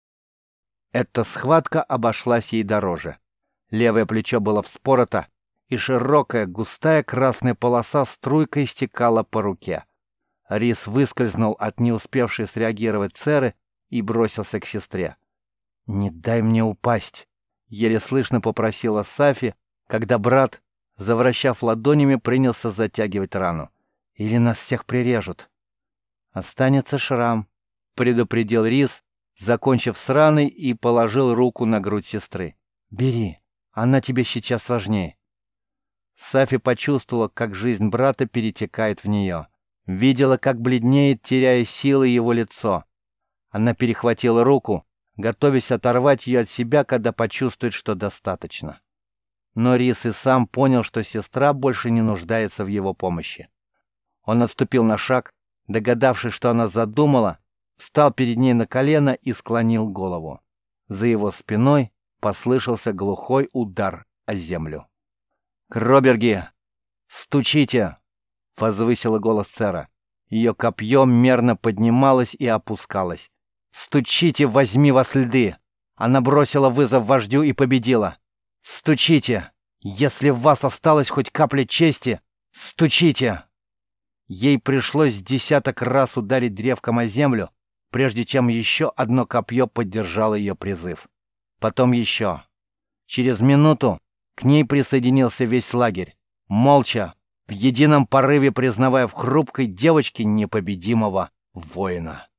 Эта схватка обошлась ей дороже. Левое плечо было вспорото, и широкая, густая красная полоса струйкой стекала по руке. Рис выскользнул от не успевшей среагировать Церы и бросился к сестре. «Не дай мне упасть!» — еле слышно попросила Сафи, когда брат, завращав ладонями, принялся затягивать рану. «Или нас всех прирежут». «Останется шрам», — предупредил Рис, закончив с раной, и положил руку на грудь сестры. «Бери, она тебе сейчас важнее». Сафи почувствовала, как жизнь брата перетекает в нее. Видела, как бледнеет, теряя силы, его лицо. Она перехватила руку, готовясь оторвать ее от себя, когда почувствует, что достаточно. Но Рис и сам понял, что сестра больше не нуждается в его помощи. Он отступил на шаг, догадавшись, что она задумала, встал перед ней на колено и склонил голову. За его спиной послышался глухой удар о землю. «Кроберги! Стучите!» — возвысила голос Цера. Ее копье мерно поднималось и опускалось. «Стучите, возьми вас льды!» Она бросила вызов вождю и победила. «Стучите! Если в вас осталась хоть капля чести, стучите!» Ей пришлось десяток раз ударить древком о землю, прежде чем еще одно копье поддержало ее призыв. Потом еще. Через минуту к ней присоединился весь лагерь, молча, в едином порыве признавая в хрупкой девочке непобедимого воина.